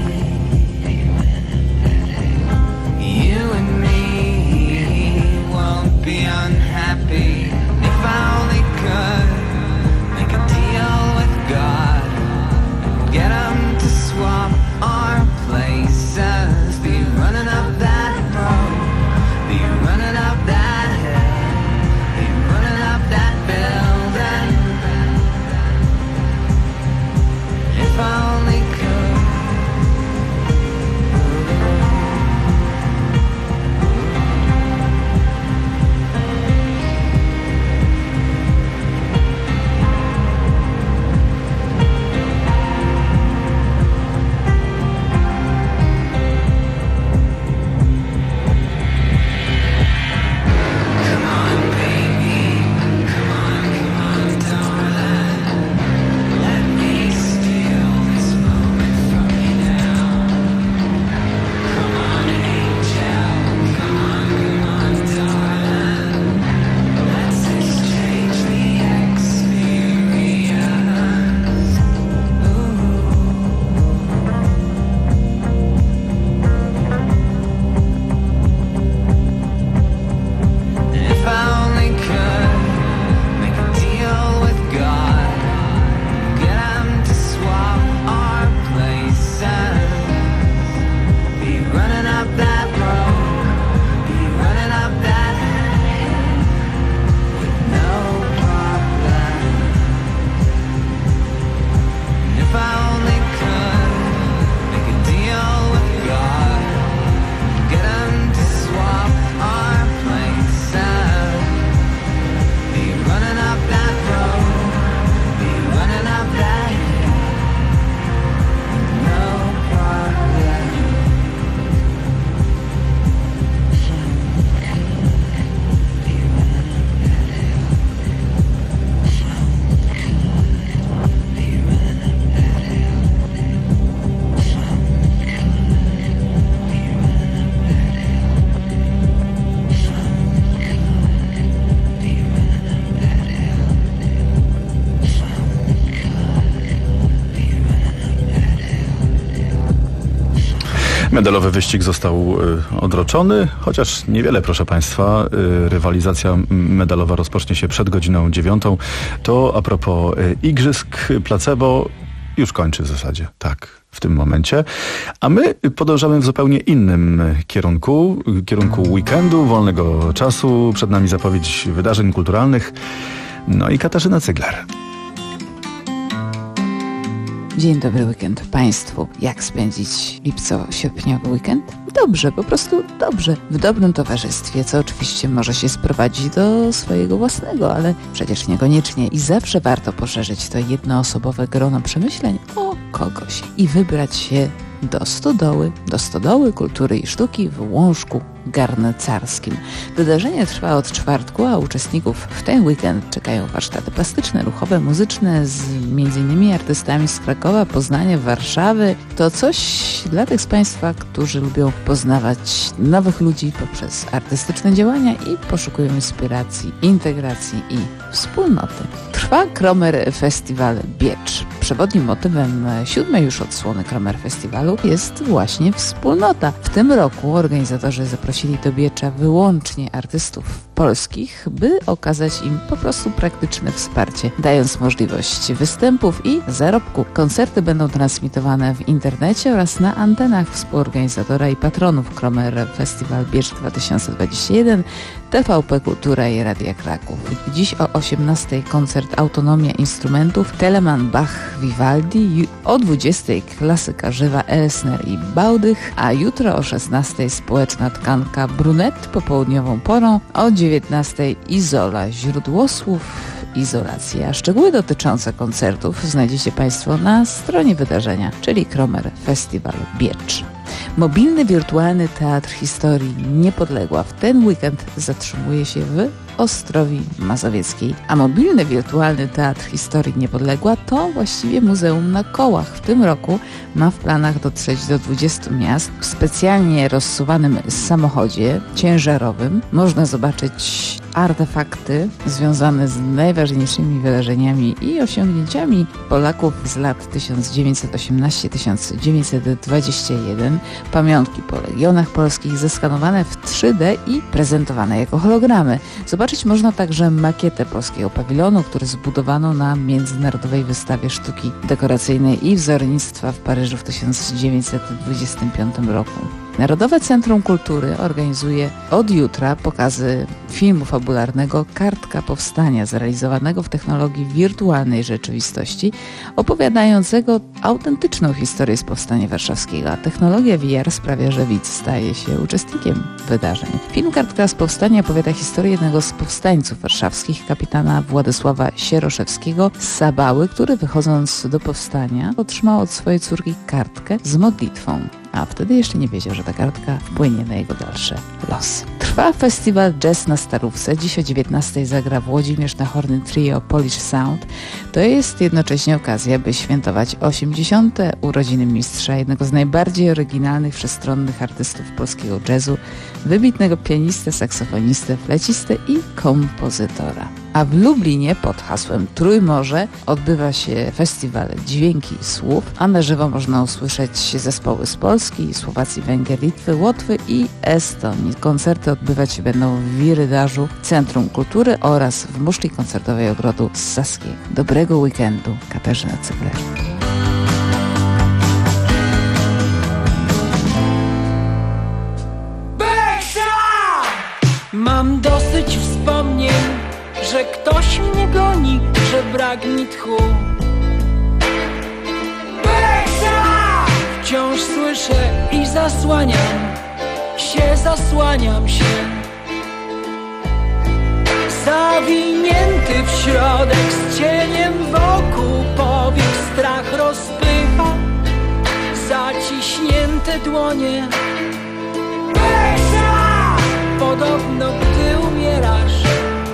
you and me won't be unhappy. If I only could make a deal with God, Medalowy wyścig został y, odroczony, chociaż niewiele, proszę Państwa. Y, rywalizacja medalowa rozpocznie się przed godziną dziewiątą. To a propos y, igrzysk, placebo już kończy w zasadzie, tak, w tym momencie. A my podążamy w zupełnie innym kierunku, kierunku weekendu, wolnego czasu. Przed nami zapowiedź wydarzeń kulturalnych. No i Katarzyna Cygler. Dzień dobry weekend Państwu. Jak spędzić lipcowo-sierpniowy weekend? Dobrze, po prostu dobrze. W dobrym towarzystwie, co oczywiście może się sprowadzić do swojego własnego, ale przecież niekoniecznie. I zawsze warto poszerzyć to jednoosobowe grono przemyśleń o kogoś i wybrać się do stodoły, do stodoły kultury i sztuki w Łążku Garncarskim. Wydarzenie trwa od czwartku, a uczestników w ten weekend czekają warsztaty plastyczne, ruchowe, muzyczne z między innymi artystami z Krakowa, Poznania, Warszawy. To coś dla tych z Państwa, którzy lubią poznawać nowych ludzi poprzez artystyczne działania i poszukują inspiracji, integracji i wspólnoty. Trwa Kromer Festiwal Biecz. Przewodnim motywem siódmej już odsłony Kromer Festiwalu jest właśnie wspólnota. W tym roku organizatorzy zaprosili do Biecza wyłącznie artystów polskich, by okazać im po prostu praktyczne wsparcie, dając możliwość występów i zarobku. Koncerty będą transmitowane w internecie oraz na antenach współorganizatora i patronów Kromer Festiwal Biecz dwa tysiące dwudziesty pierwszy, T V P Kultura i Radia Kraków. Dziś o osiemnastej koncert Autonomia Instrumentów, Telemann, Bach, Vivaldi, o dwudziestej klasyka żywa Elsner i Bałdych, a jutro o szesnastej społeczna tkanka Brunet popołudniową porą, o dziewiętnastej Izola, źródło słów, izolacja. Szczegóły dotyczące koncertów znajdziecie Państwo na stronie wydarzenia, czyli Kromer Festiwal Biecz. Mobilny wirtualny teatr historii Niepodległa w ten weekend zatrzymuje się w Ostrowi Mazowieckiej. A mobilny wirtualny teatr historii Niepodległa to właściwie muzeum na kołach. W tym roku ma w planach dotrzeć do dwudziestu miast. W specjalnie rozsuwanym samochodzie ciężarowym można zobaczyć artefakty związane z najważniejszymi wydarzeniami i osiągnięciami Polaków z lat tysiąc dziewięćset osiemnasty do tysiąc dziewięćset dwudziesty pierwszy, pamiątki po legionach polskich zeskanowane w trzy D i prezentowane jako hologramy. Zobaczyć można także makietę polskiego pawilonu, który zbudowano na Międzynarodowej Wystawie Sztuki Dekoracyjnej i Wzornictwa w Paryżu w tysiąc dziewięćset dwudziestym piątym roku. Narodowe Centrum Kultury organizuje od jutra pokazy filmu fabularnego Kartka Powstania, zrealizowanego w technologii wirtualnej rzeczywistości, opowiadającego autentyczną historię z Powstania Warszawskiego, a technologia V R sprawia, że widz staje się uczestnikiem wydarzeń. Film Kartka z Powstania opowiada historię jednego z powstańców warszawskich, kapitana Władysława Sieroszewskiego z Sabały, który wychodząc do powstania otrzymał od swojej córki kartkę z modlitwą. A wtedy jeszcze nie wiedział, że ta kartka wpłynie na jego dalsze losy. Trwa festiwal Jazz na Starówce. Dziś o dziewiętnastej zagra Włodzimierz Nachorny Trio Polish Sound. To jest jednocześnie okazja, by świętować osiemdziesiąte urodziny mistrza, jednego z najbardziej oryginalnych, wszechstronnych artystów polskiego jazzu, wybitnego pianistę, saksofonistę, flecistę i kompozytora. A w Lublinie pod hasłem Trójmorze odbywa się festiwal Dźwięki Słów, a na żywo można usłyszeć zespoły z Polski, Słowacji, Węgier, Litwy, Łotwy i Estonii. Koncerty odbywać się będą w Wirydarzu, Centrum Kultury oraz w muszli koncertowej Ogrodu Saskiego. Dobrego weekendu. Katarzyna Cygler. Mam dosyć wspomnień, że ktoś mnie goni, że brak mi tchu. Wciąż słyszę i zasłaniam się, zasłaniam się. Zawinięty w środek z cieniem wokół, powiek strach rozpycha zaciśnięte dłonie. Podobno gdy umierasz,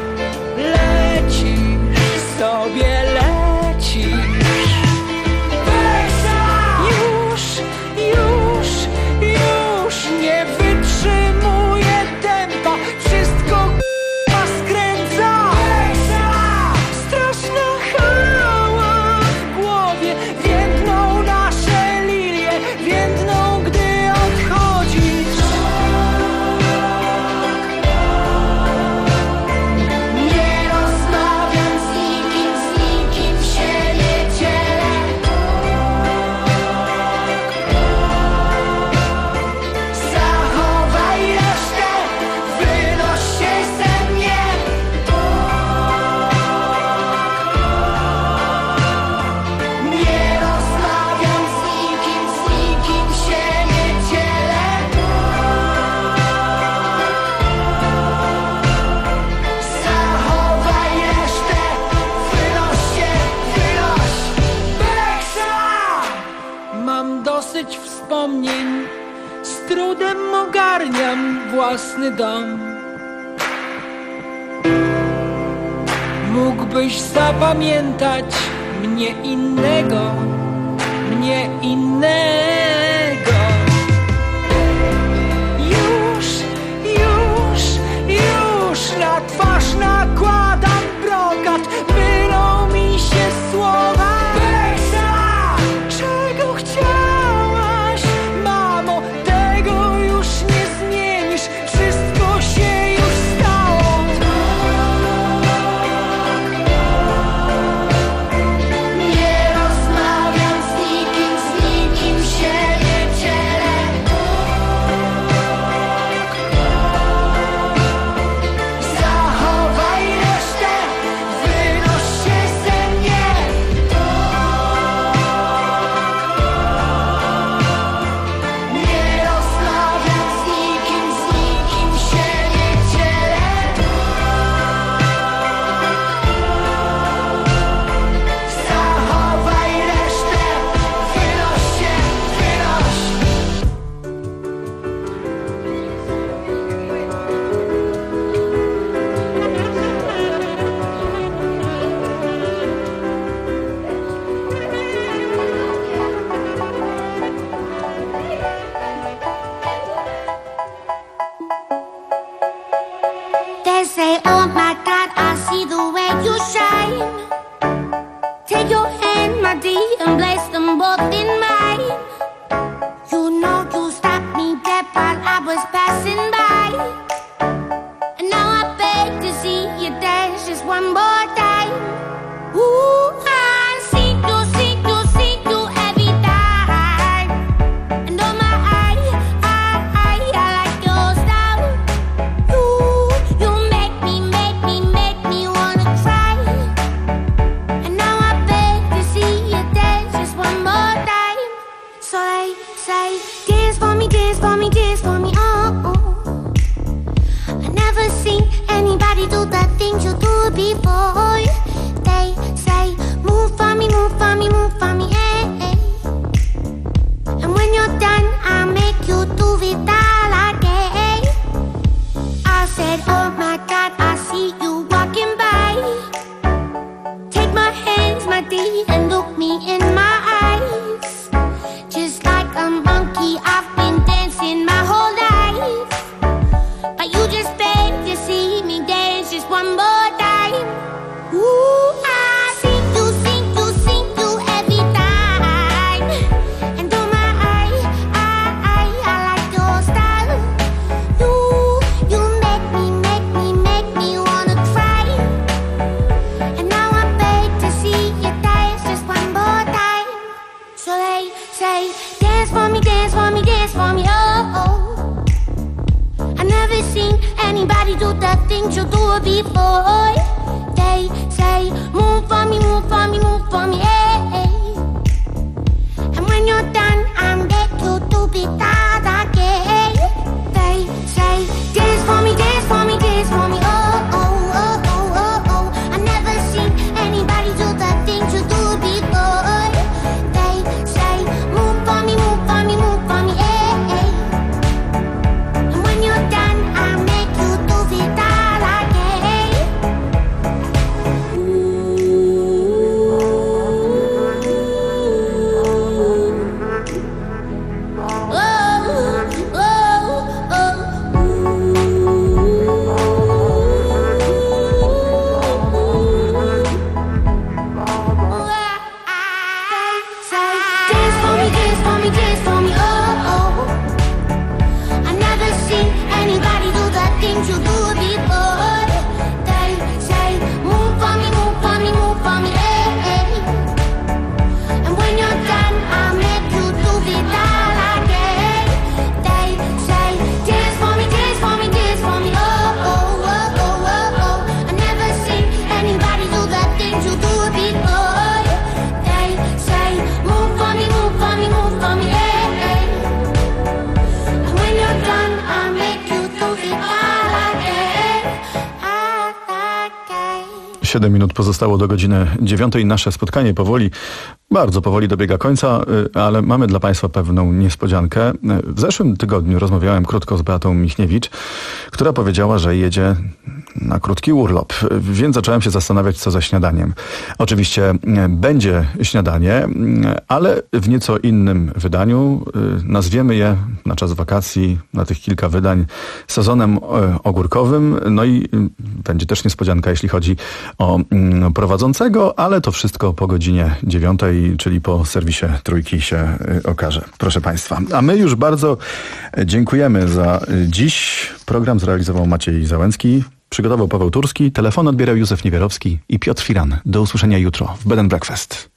lecisz sobie, lecisz. Już, już, już nie wytrzymuję tempa. Wszystko k***a skręca. Straszna hała w głowie. Więdną nasze lilie, więdną gdy odchodzą. dosyć wspomnień, z trudem ogarniam własny dom. Mógłbyś zapamiętać mnie innego, mnie innego. Już, już, już na twarz nakładam brokat, mylą mi się słowa. Bejsa! Czego chciałaś, mamo? Tego już nie zmienisz, wszystko się już stało. Nie rozmawiam z nikim, z nikim się nie dzielę. Zachowaj resztę, wynoś się ze mnie. Nie rozmawiam z nikim, z nikim się nie dzielę. Zachowaj resztę, wynoś się, wynoś. They say, oh my God, I see the way you shine. Take your hand, my dear, and place them both in mine. You know you stopped me dead while I was passing by. And now I beg to see you dance just one more time. Ooh, I see you, see you, see you every time. And oh my, I, I, I, I like your style. You, you make me, make me, make me wanna cry. And now I beg to see you dance just one more time. So they say, dance for me, dance for me, dance for me, oh, oh. I never seen anybody do the things you do before. They say, move for me, move for me, move for me, eh, eh. And when you're done, I'll make you do it all again. I said, oh my God, I see you walking by. Take my hands, my dear, and look me in my eyes. Just like a monkey, I've been dancing my whole life. But you just beg to see me dance just one more time. Ooh, I see you, see you, see you every time. And oh my, I, I, I, I like your style. You, you make me, make me, make me wanna cry. And now I beg to see you dance just one more time. So they say, dance for me, dance for me, dance for me, oh, oh. I never seen anybody do the things you do before. They say, move for me, move for me, move for me, eh, eh. And when you're done, I'll make you do it all again. They say, dance for me, dance for me, dance for me, oh, oh, oh, oh, oh, oh. I never seen anybody do the things you do before. They say, move for me, move for me, move for me, eh, eh. And when you're done, I'll make you do it all again. Siedem minut pozostało do godziny dziewiątej. Nasze spotkanie powoli Bardzo powoli dobiega końca, ale mamy dla Państwa pewną niespodziankę. W zeszłym tygodniu rozmawiałem krótko z Beatą Michniewicz, która powiedziała, że jedzie na krótki urlop, więc zacząłem się zastanawiać, co ze śniadaniem. Oczywiście będzie śniadanie, ale w nieco innym wydaniu. Nazwiemy je na czas wakacji, na tych kilka wydań, sezonem ogórkowym. No i będzie też niespodzianka, jeśli chodzi o prowadzącego, ale to wszystko po godzinie dziewiątej, czyli po serwisie Trójki się okaże. Proszę Państwa. A my już bardzo dziękujemy za dziś. Program zrealizował Maciej Załęcki, przygotował Paweł Turski, telefon odbierał Józef Niewierowski i Piotr Firan. Do usłyszenia jutro w Bed and Breakfast.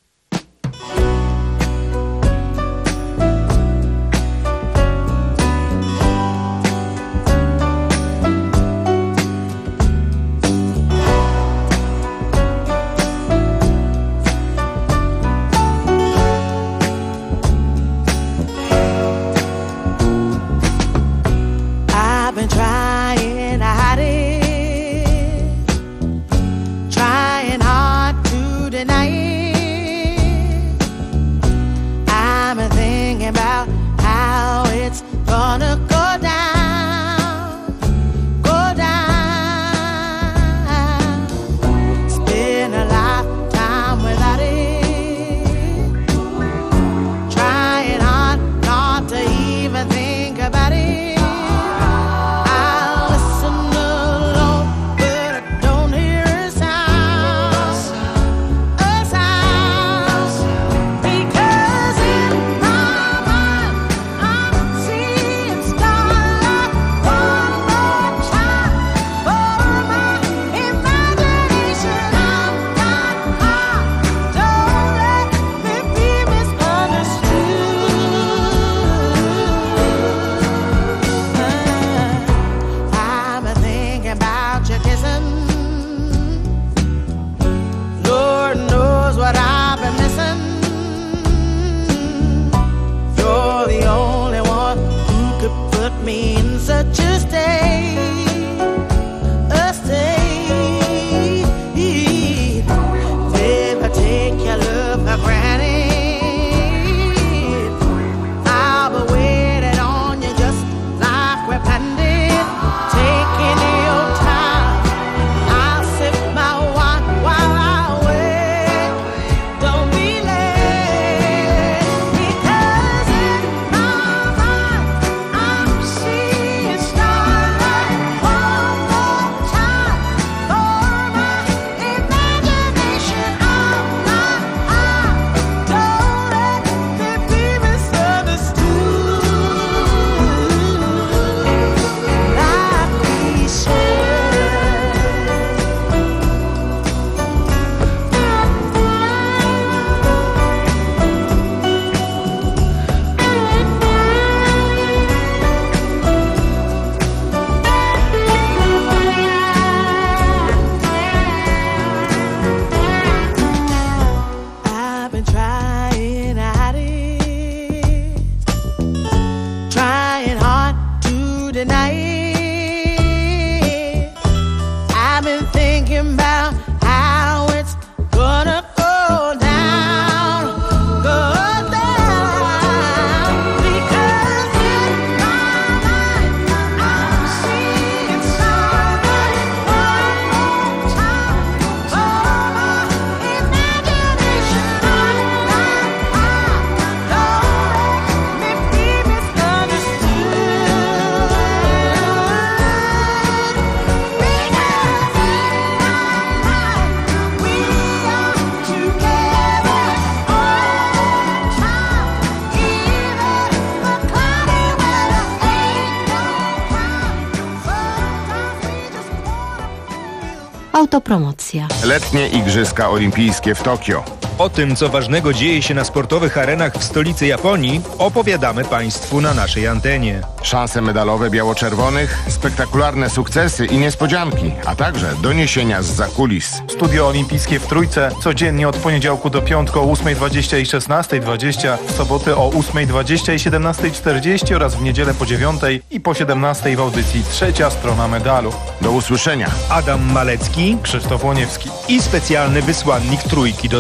Autopromocja. Letnie Igrzyska Olimpijskie w Tokio. O tym, co ważnego dzieje się na sportowych arenach w stolicy Japonii, opowiadamy Państwu na naszej antenie. Szanse medalowe biało-czerwonych, spektakularne sukcesy i niespodzianki, a także doniesienia zza kulis. Studio Olimpijskie w Trójce codziennie od poniedziałku do piątku o ósmej dwadzieścia i szesnastej dwadzieścia, w soboty o ósmej dwadzieścia i siedemnastej czterdzieści oraz w niedzielę po dziewiątej i po siedemnastej w audycji Trzecia Strona Medalu. Do usłyszenia. Adam Malecki, Krzysztof Łoniewski i specjalny wysłannik Trójki do Tokio.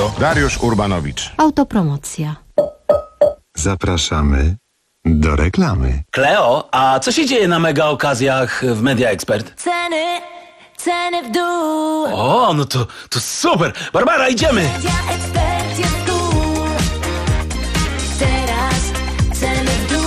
Loto. Dariusz Urbanowicz. Autopromocja. Zapraszamy do reklamy. Kleo, a co się dzieje na mega okazjach w Media Expert? Ceny, ceny w dół. O, no to, to super! Barbara, idziemy! Media Expert jest tu. Teraz ceny w dół.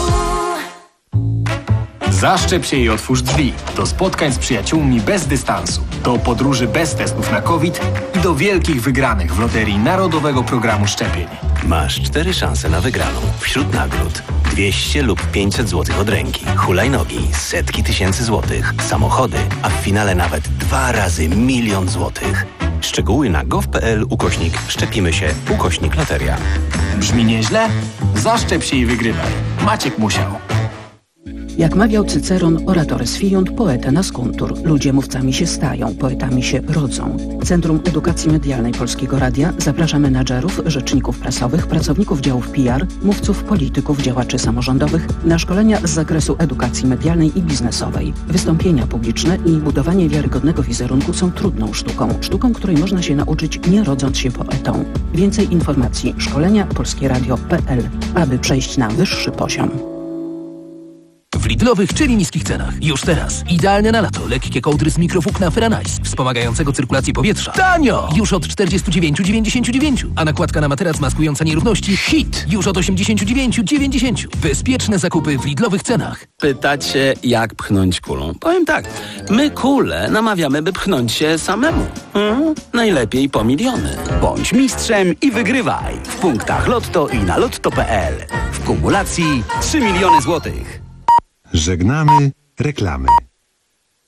Zaszczep się i otwórz drzwi. Do spotkań z przyjaciółmi bez dystansu. Do podróży bez testów na COVID i do wielkich wygranych w loterii Narodowego Programu Szczepień. Masz cztery szanse na wygraną. Wśród nagród dwieście lub pięćset złotych od ręki, hulajnogi, setki tysięcy złotych, samochody, a w finale nawet dwa razy milion złotych. Szczegóły na gov.pl ukośnik szczepimy się ukośnik loteria. Brzmi nieźle? Zaszczep się i wygrywaj. Maciek musiał. Jak mawiał Cyceron, oratores fiunt, poeta nascuntur. Ludzie mówcami się stają, poetami się rodzą. Centrum Edukacji Medialnej Polskiego Radia zaprasza menadżerów, rzeczników prasowych, pracowników działów P R, mówców, polityków, działaczy samorządowych na szkolenia z zakresu edukacji medialnej i biznesowej. Wystąpienia publiczne i budowanie wiarygodnego wizerunku są trudną sztuką. Sztuką, której można się nauczyć nie rodząc się poetą. Więcej informacji szkolenia polskieradio kropka p l, aby przejść na wyższy poziom. W Lidlowych, czyli niskich cenach. Już teraz. Idealne na lato. Lekkie kołdry z mikrowłókna Ferranice, wspomagającego cyrkulację powietrza. Tanio! Już od czterdzieści dziewięć dziewięćdziesiąt dziewięć. A nakładka na materac maskująca nierówności Hit. Już od osiemdziesiąt dziewięć dziewięćdziesiąt. Bezpieczne zakupy w Lidlowych cenach. Pytacie, jak pchnąć kulą? Powiem tak, my kule namawiamy, by pchnąć się samemu. Hmm? Najlepiej po miliony. Bądź mistrzem i wygrywaj. W punktach Lotto i na lotto kropka p l. W kumulacji trzy miliony złotych. Żegnamy reklamy.